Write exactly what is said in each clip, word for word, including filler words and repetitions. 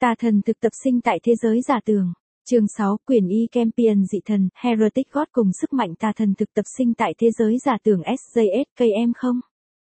Tà thần thực tập sinh tại thế giới giả tưởng. Chương sáu, Quyền Y Champion dị thần, Heretic God cùng sức mạnh tà thần thực tập sinh tại thế giới giả tưởng ét gi ét ca em không?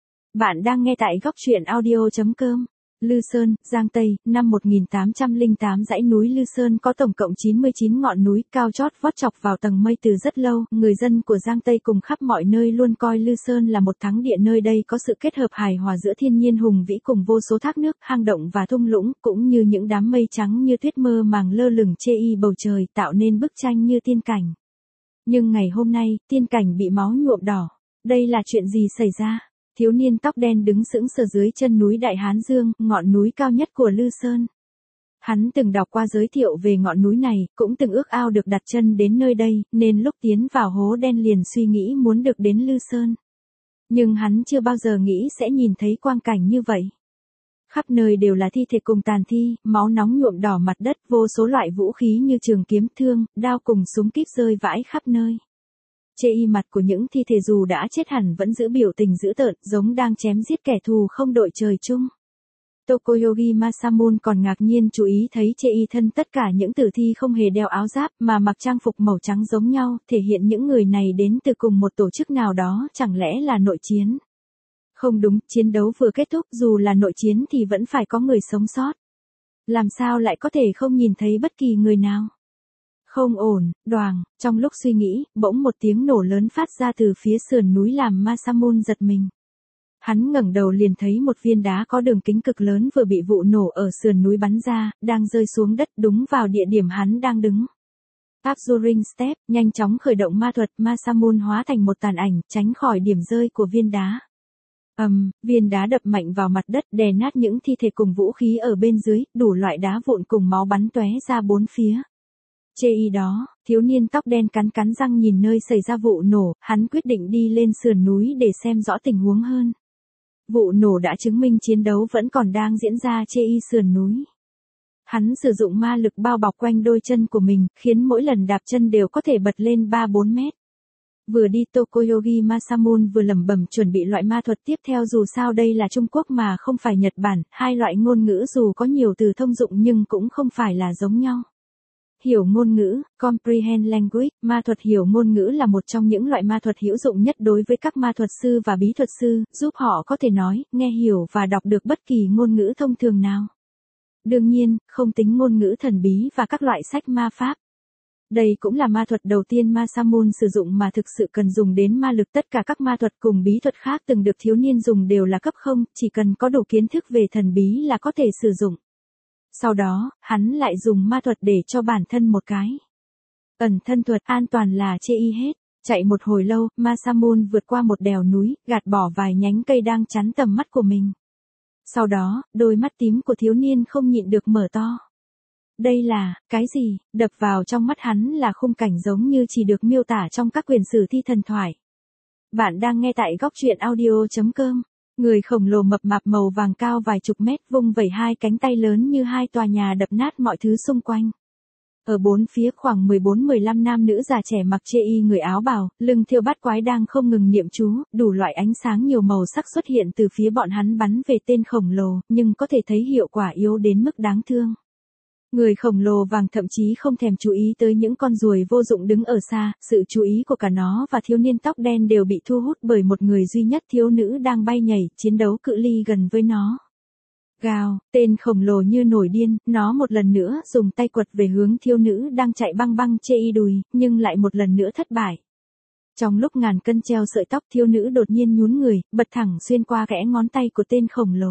Bạn đang nghe tại góc truyện audio chấm com. Lư Sơn, Giang Tây, năm một nghìn tám trăm lẻ tám. Dãy núi Lư Sơn có tổng cộng chín mươi chín ngọn núi cao chót vót chọc vào tầng mây từ rất lâu. Người dân của Giang Tây cùng khắp mọi nơi luôn coi Lư Sơn là một thắng địa. Nơi đây có sự kết hợp hài hòa giữa thiên nhiên hùng vĩ cùng vô số thác nước, hang động và thung lũng, cũng như những đám mây trắng như tuyết mơ màng lơ lửng che y bầu trời, tạo nên bức tranh như tiên cảnh. Nhưng ngày hôm nay, tiên cảnh bị máu nhuộm đỏ. Đây là chuyện gì xảy ra? Thiếu niên tóc đen đứng sững sờ dưới chân núi Đại Hán Dương, ngọn núi cao nhất của Lư Sơn. Hắn từng đọc qua giới thiệu về ngọn núi này, cũng từng ước ao được đặt chân đến nơi đây, nên lúc tiến vào hố đen liền suy nghĩ muốn được đến Lư Sơn. Nhưng hắn chưa bao giờ nghĩ sẽ nhìn thấy quang cảnh như vậy. Khắp nơi đều là thi thể cùng tàn thi, máu nóng nhuộm đỏ mặt đất, vô số loại vũ khí như trường kiếm, thương, đao cùng súng kíp rơi vãi khắp nơi. Chê y mặt của những thi thể dù đã chết hẳn vẫn giữ biểu tình dữ tợn, giống đang chém giết kẻ thù không đội trời chung. Tokoyogi Masamune còn ngạc nhiên chú ý thấy chê y thân tất cả những tử thi không hề đeo áo giáp mà mặc trang phục màu trắng giống nhau, thể hiện những người này đến từ cùng một tổ chức nào đó, chẳng lẽ là nội chiến? Không đúng, chiến đấu vừa kết thúc, dù là nội chiến thì vẫn phải có người sống sót. Làm sao lại có thể không nhìn thấy bất kỳ người nào? Không ổn, đoàng, trong lúc suy nghĩ, bỗng một tiếng nổ lớn phát ra từ phía sườn núi làm Masamune giật mình. Hắn ngẩng đầu liền thấy một viên đá có đường kính cực lớn vừa bị vụ nổ ở sườn núi bắn ra, đang rơi xuống đất đúng vào địa điểm hắn đang đứng. Abjuring Step, nhanh chóng khởi động ma thuật, Masamune hóa thành một tàn ảnh, tránh khỏi điểm rơi của viên đá. Ầm, um, viên đá đập mạnh vào mặt đất, đè nát những thi thể cùng vũ khí ở bên dưới, đủ loại đá vụn cùng máu bắn tóe ra bốn phía. Chê y đó, thiếu niên tóc đen cắn cắn răng nhìn nơi xảy ra vụ nổ, hắn quyết định đi lên sườn núi để xem rõ tình huống hơn. Vụ nổ đã chứng minh chiến đấu vẫn còn đang diễn ra chê y sườn núi. Hắn sử dụng ma lực bao bọc quanh đôi chân của mình, khiến mỗi lần đạp chân đều có thể bật lên ba bốn mét. Vừa đi Tokoyogi Masamune vừa lẩm bẩm chuẩn bị loại ma thuật tiếp theo, dù sao đây là Trung Quốc mà không phải Nhật Bản, hai loại ngôn ngữ dù có nhiều từ thông dụng nhưng cũng không phải là giống nhau. Hiểu ngôn ngữ, comprehend language, ma thuật hiểu ngôn ngữ là một trong những loại ma thuật hữu dụng nhất đối với các ma thuật sư và bí thuật sư, giúp họ có thể nói, nghe hiểu và đọc được bất kỳ ngôn ngữ thông thường nào. Đương nhiên, không tính ngôn ngữ thần bí và các loại sách ma pháp. Đây cũng là ma thuật đầu tiên Masamune sử dụng mà thực sự cần dùng đến ma lực. Tất cả các ma thuật cùng bí thuật khác từng được thiếu niên dùng đều là cấp không, chỉ cần có đủ kiến thức về thần bí là có thể sử dụng. Sau đó, hắn lại dùng ma thuật để cho bản thân một cái ẩn thân thuật, an toàn là chê y hết. Chạy một hồi lâu, Masamune vượt qua một đèo núi, gạt bỏ vài nhánh cây đang chắn tầm mắt của mình. Sau đó, đôi mắt tím của thiếu niên không nhịn được mở to. Đây là, cái gì? Đập vào trong mắt hắn là khung cảnh giống như chỉ được miêu tả trong các quyển sử thi thần thoại. Bạn đang nghe tại góc truyện audio chấm com. Người khổng lồ mập mạp màu vàng cao vài chục mét, vung vẩy hai cánh tay lớn như hai tòa nhà đập nát mọi thứ xung quanh. Ở bốn phía khoảng mười bốn mười lăm nam nữ già trẻ mặc chê y người áo bào, lưng thiêu bát quái đang không ngừng niệm chú, đủ loại ánh sáng nhiều màu sắc xuất hiện từ phía bọn hắn bắn về tên khổng lồ, nhưng có thể thấy hiệu quả yếu đến mức đáng thương. Người khổng lồ vàng thậm chí không thèm chú ý tới những con ruồi vô dụng đứng ở xa, sự chú ý của cả nó và thiếu niên tóc đen đều bị thu hút bởi một người duy nhất, thiếu nữ đang bay nhảy, chiến đấu cự ly gần với nó. Gào, tên khổng lồ như nổi điên, nó một lần nữa dùng tay quật về hướng thiếu nữ đang chạy băng băng chê y đùi, nhưng lại một lần nữa thất bại. Trong lúc ngàn cân treo sợi tóc, thiếu nữ đột nhiên nhún người, bật thẳng xuyên qua kẽ ngón tay của tên khổng lồ.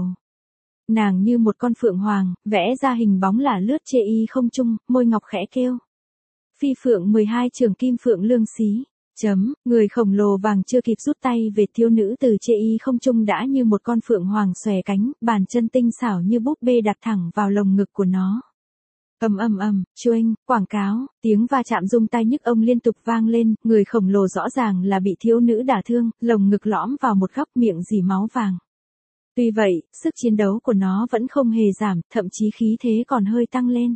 Nàng như một con phượng hoàng, vẽ ra hình bóng là lướt chê y không trung, môi ngọc khẽ kêu. Phi phượng mười hai trường kim phượng lương xí. Chấm, người khổng lồ vàng chưa kịp rút tay về, thiếu nữ từ chê y không trung đã như một con phượng hoàng xòe cánh, bàn chân tinh xảo như búp bê đặt thẳng vào lồng ngực của nó. Ầm ầm ầm, chuông, quảng cáo, tiếng va chạm rung tai nhức ong liên tục vang lên, người khổng lồ rõ ràng là bị thiếu nữ đả thương, lồng ngực lõm vào một góc, miệng rỉ máu vàng. Tuy vậy, sức chiến đấu của nó vẫn không hề giảm, thậm chí khí thế còn hơi tăng lên.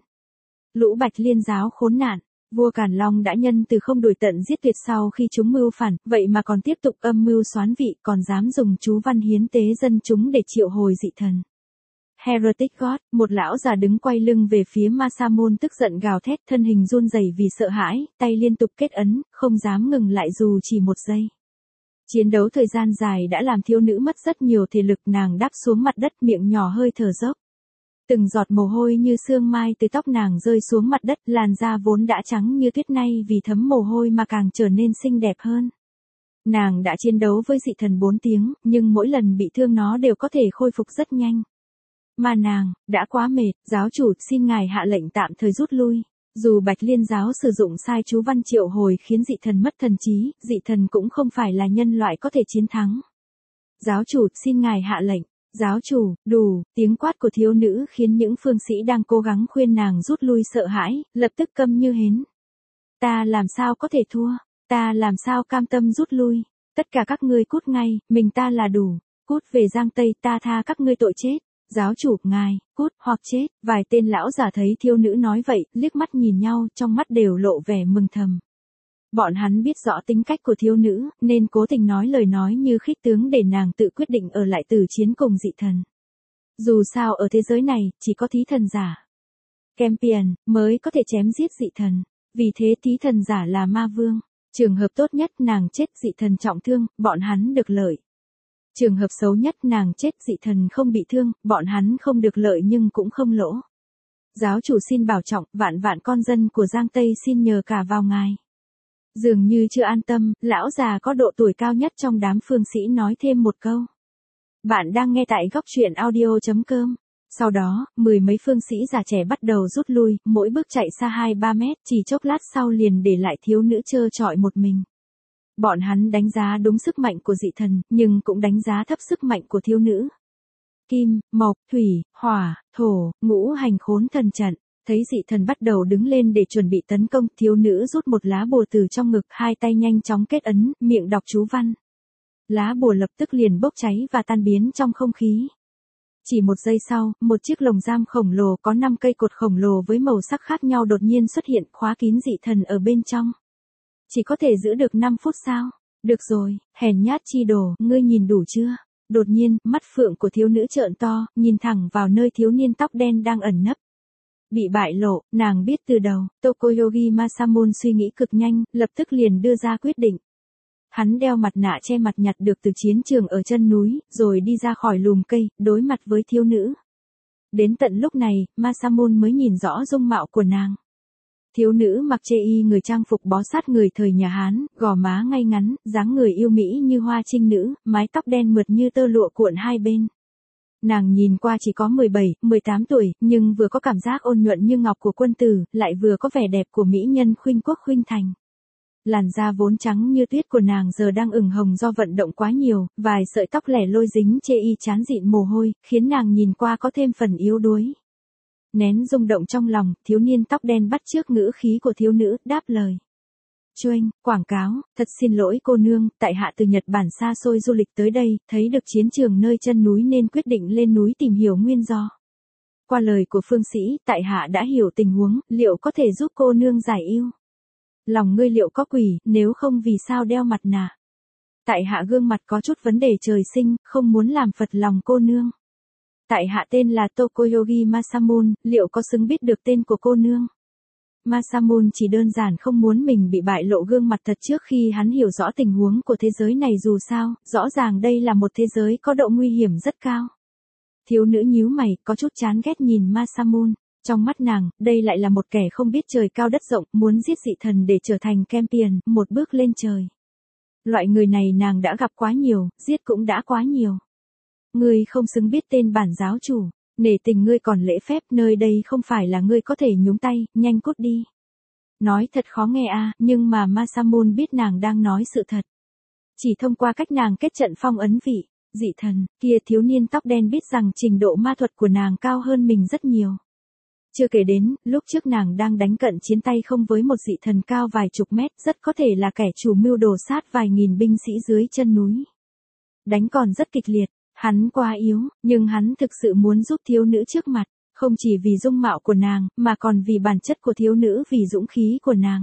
Lũ Bạch Liên giáo khốn nạn, vua Càn Long đã nhân từ không đuổi tận giết tuyệt sau khi chúng mưu phản, vậy mà còn tiếp tục âm mưu soán vị, còn dám dùng chú văn hiến tế dân chúng để triệu hồi dị thần. Heretic God, một lão già đứng quay lưng về phía Masamune tức giận gào thét, thân hình run rẩy vì sợ hãi, tay liên tục kết ấn, không dám ngừng lại dù chỉ một giây. Chiến đấu thời gian dài đã làm thiếu nữ mất rất nhiều thể lực, nàng đáp xuống mặt đất, miệng nhỏ hơi thở dốc. Từng giọt mồ hôi như sương mai từ tóc nàng rơi xuống mặt đất, làn da vốn đã trắng như tuyết nay vì thấm mồ hôi mà càng trở nên xinh đẹp hơn. Nàng đã chiến đấu với dị thần bốn tiếng, nhưng mỗi lần bị thương nó đều có thể khôi phục rất nhanh. Mà nàng, đã quá mệt, giáo chủ, xin ngài hạ lệnh tạm thời rút lui. Dù Bạch Liên giáo sử dụng sai chú văn triệu hồi khiến dị thần mất thần trí, dị thần cũng không phải là nhân loại có thể chiến thắng. Giáo chủ, xin ngài hạ lệnh. Giáo chủ, đủ, tiếng quát của thiếu nữ khiến những phương sĩ đang cố gắng khuyên nàng rút lui sợ hãi, lập tức câm như hến. Ta làm sao có thể thua, ta làm sao cam tâm rút lui, tất cả các ngươi cút ngay, mình ta là đủ, cút về Giang Tây, ta tha các ngươi tội chết. Giáo chủ, ngài, cút, hoặc chết. Vài tên lão già thấy thiếu nữ nói vậy, liếc mắt nhìn nhau, trong mắt đều lộ vẻ mừng thầm. Bọn hắn biết rõ tính cách của thiếu nữ, nên cố tình nói lời nói như khích tướng để nàng tự quyết định ở lại tử chiến cùng dị thần. Dù sao ở thế giới này, chỉ có thí thần giả Campion mới có thể chém giết dị thần. Vì thế thí thần giả là ma vương. Trường hợp tốt nhất nàng chết, dị thần trọng thương, bọn hắn được lợi. Trường hợp xấu nhất nàng chết, dị thần không bị thương, bọn hắn không được lợi nhưng cũng không lỗ. Giáo chủ xin bảo trọng, vạn vạn con dân của Giang Tây xin nhờ cả vào ngài. Dường như chưa an tâm, lão già có độ tuổi cao nhất trong đám phương sĩ nói thêm một câu. Bạn đang nghe tại góc truyện audio chấm com. Sau đó, mười mấy phương sĩ già trẻ bắt đầu rút lui, mỗi bước chạy xa hai ba mét, chỉ chốc lát sau liền để lại thiếu nữ trơ trọi một mình. Bọn hắn đánh giá đúng sức mạnh của dị thần, nhưng cũng đánh giá thấp sức mạnh của thiếu nữ. Kim, mộc, thủy, hỏa, thổ, ngũ hành khốn thần trận. Thấy dị thần bắt đầu đứng lên để chuẩn bị tấn công, thiếu nữ rút một lá bùa từ trong ngực, hai tay nhanh chóng kết ấn, miệng đọc chú văn. Lá bùa lập tức liền bốc cháy và tan biến trong không khí. Chỉ một giây sau, một chiếc lồng giam khổng lồ có năm cây cột khổng lồ với màu sắc khác nhau đột nhiên xuất hiện, khóa kín dị thần ở bên trong. Chỉ có thể giữ được năm phút sao? Được rồi, hèn nhát chi đồ, ngươi nhìn đủ chưa? Đột nhiên, mắt phượng của thiếu nữ trợn to, nhìn thẳng vào nơi thiếu niên tóc đen đang ẩn nấp. Bị bại lộ, nàng biết từ đầu, Tokoyogi Masamune suy nghĩ cực nhanh, lập tức liền đưa ra quyết định. Hắn đeo mặt nạ che mặt nhặt được từ chiến trường ở chân núi, rồi đi ra khỏi lùm cây, đối mặt với thiếu nữ. Đến tận lúc này, Masamune mới nhìn rõ dung mạo của nàng. Thiếu nữ mặc chê y người trang phục bó sát người thời nhà Hán, gò má ngay ngắn, dáng người yêu mỹ như hoa trinh nữ, mái tóc đen mượt như tơ lụa cuộn hai bên. Nàng nhìn qua chỉ có mười bảy, mười tám tuổi, nhưng vừa có cảm giác ôn nhuận như ngọc của quân tử, lại vừa có vẻ đẹp của mỹ nhân khuynh quốc khuynh thành. Làn da vốn trắng như tuyết của nàng giờ đang ửng hồng do vận động quá nhiều, vài sợi tóc lẻ loi dính chê y chán dịn mồ hôi, khiến nàng nhìn qua có thêm phần yếu đuối. Nén rung động trong lòng, thiếu niên tóc đen bắt chước ngữ khí của thiếu nữ, đáp lời. Chuanh, quảng cáo, thật xin lỗi cô nương, tại hạ từ Nhật Bản xa xôi du lịch tới đây, thấy được chiến trường nơi chân núi nên quyết định lên núi tìm hiểu nguyên do. Qua lời của phương sĩ, tại hạ đã hiểu tình huống, liệu có thể giúp cô nương giải ưu? Lòng ngươi liệu có quỷ, nếu không vì sao đeo mặt nạ? Tại hạ gương mặt có chút vấn đề trời sinh, không muốn làm phật lòng cô nương. Tại hạ tên là Tokoyogi Masamune, liệu có xứng biết được tên của cô nương? Masamune chỉ đơn giản không muốn mình bị bại lộ gương mặt thật trước khi hắn hiểu rõ tình huống của thế giới này, dù sao, rõ ràng đây là một thế giới có độ nguy hiểm rất cao. Thiếu nữ nhíu mày, có chút chán ghét nhìn Masamune. Trong mắt nàng, đây lại là một kẻ không biết trời cao đất rộng, muốn giết dị thần để trở thành Campion, một bước lên trời. Loại người này nàng đã gặp quá nhiều, giết cũng đã quá nhiều. Ngươi không xứng biết tên bản giáo chủ, nể tình ngươi còn lễ phép, nơi đây không phải là ngươi có thể nhúng tay, nhanh cút đi. Nói thật khó nghe à, nhưng mà Masamune biết nàng đang nói sự thật. Chỉ thông qua cách nàng kết trận phong ấn vị, dị thần, kia thiếu niên tóc đen biết rằng trình độ ma thuật của nàng cao hơn mình rất nhiều. Chưa kể đến, lúc trước nàng đang đánh cận chiến tay không với một dị thần cao vài chục mét, rất có thể là kẻ chủ mưu đồ sát vài nghìn binh sĩ dưới chân núi. Đánh còn rất kịch liệt, hắn quá yếu, nhưng hắn thực sự muốn giúp thiếu nữ trước mặt, không chỉ vì dung mạo của nàng, mà còn vì bản chất của thiếu nữ, vì dũng khí của nàng.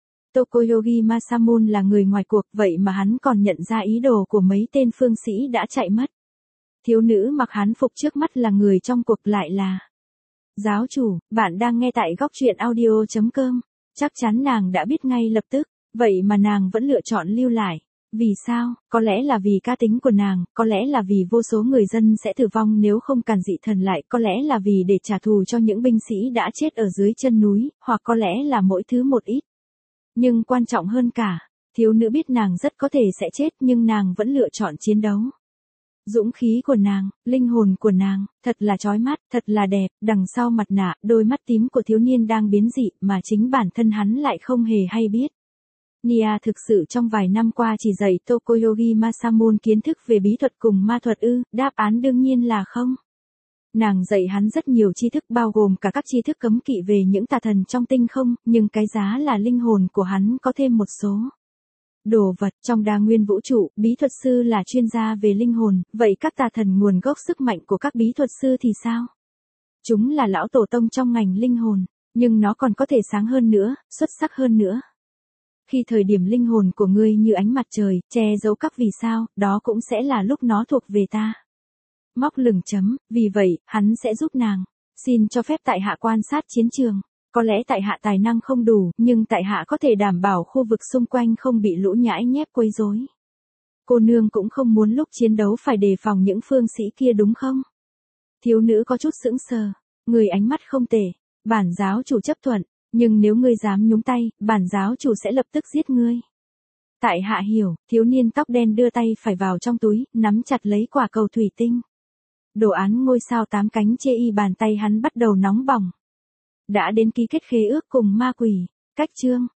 Tokoyogi Masamune là người ngoài cuộc, vậy mà hắn còn nhận ra ý đồ của mấy tên phương sĩ đã chạy mất. Thiếu nữ mặc hán phục trước mắt là người trong cuộc lại là giáo chủ. Bạn đang nghe tại góc truyện audio chấm com. Chắc chắn nàng đã biết ngay lập tức, vậy mà nàng vẫn lựa chọn lưu lại. Vì sao? Có lẽ là vì cá tính của nàng, có lẽ là vì vô số người dân sẽ tử vong nếu không cản dị thần lại, có lẽ là vì để trả thù cho những binh sĩ đã chết ở dưới chân núi, hoặc có lẽ là mỗi thứ một ít. Nhưng quan trọng hơn cả, thiếu nữ biết nàng rất có thể sẽ chết nhưng nàng vẫn lựa chọn chiến đấu. Dũng khí của nàng, linh hồn của nàng, thật là chói mắt, thật là đẹp, đằng sau mặt nạ, đôi mắt tím của thiếu niên đang biến dị mà chính bản thân hắn lại không hề hay biết. Nia thực sự trong vài năm qua chỉ dạy Tokoyogi Masamune kiến thức về bí thuật cùng ma thuật ư? Đáp án đương nhiên là không. Nàng dạy hắn rất nhiều tri thức bao gồm cả các tri thức cấm kỵ về những tà thần trong tinh không, nhưng cái giá là linh hồn của hắn có thêm một số đồ vật. Trong đa nguyên vũ trụ, bí thuật sư là chuyên gia về linh hồn, vậy các tà thần nguồn gốc sức mạnh của các bí thuật sư thì sao? Chúng là lão tổ tông trong ngành linh hồn, nhưng nó còn có thể sáng hơn nữa, xuất sắc hơn nữa. Khi thời điểm linh hồn của ngươi như ánh mặt trời, che giấu các vì sao, đó cũng sẽ là lúc nó thuộc về ta. Móc lửng chấm, vì vậy, hắn sẽ giúp nàng. Xin cho phép tại hạ quan sát chiến trường. Có lẽ tại hạ tài năng không đủ, nhưng tại hạ có thể đảm bảo khu vực xung quanh không bị lũ nhãi nhép quấy rối. Cô nương cũng không muốn lúc chiến đấu phải đề phòng những phương sĩ kia đúng không? Thiếu nữ có chút sững sờ, người ánh mắt không tệ, bản giáo chủ chấp thuận, nhưng nếu ngươi dám nhúng tay, bản giáo chủ sẽ lập tức giết ngươi. Tại hạ hiểu, thiếu niên tóc đen đưa tay phải vào trong túi, nắm chặt lấy quả cầu thủy tinh. Đồ án ngôi sao tám cánh chê y bàn tay hắn bắt đầu nóng bỏng. Đã đến ký kết khế ước cùng ma quỷ. Cách chương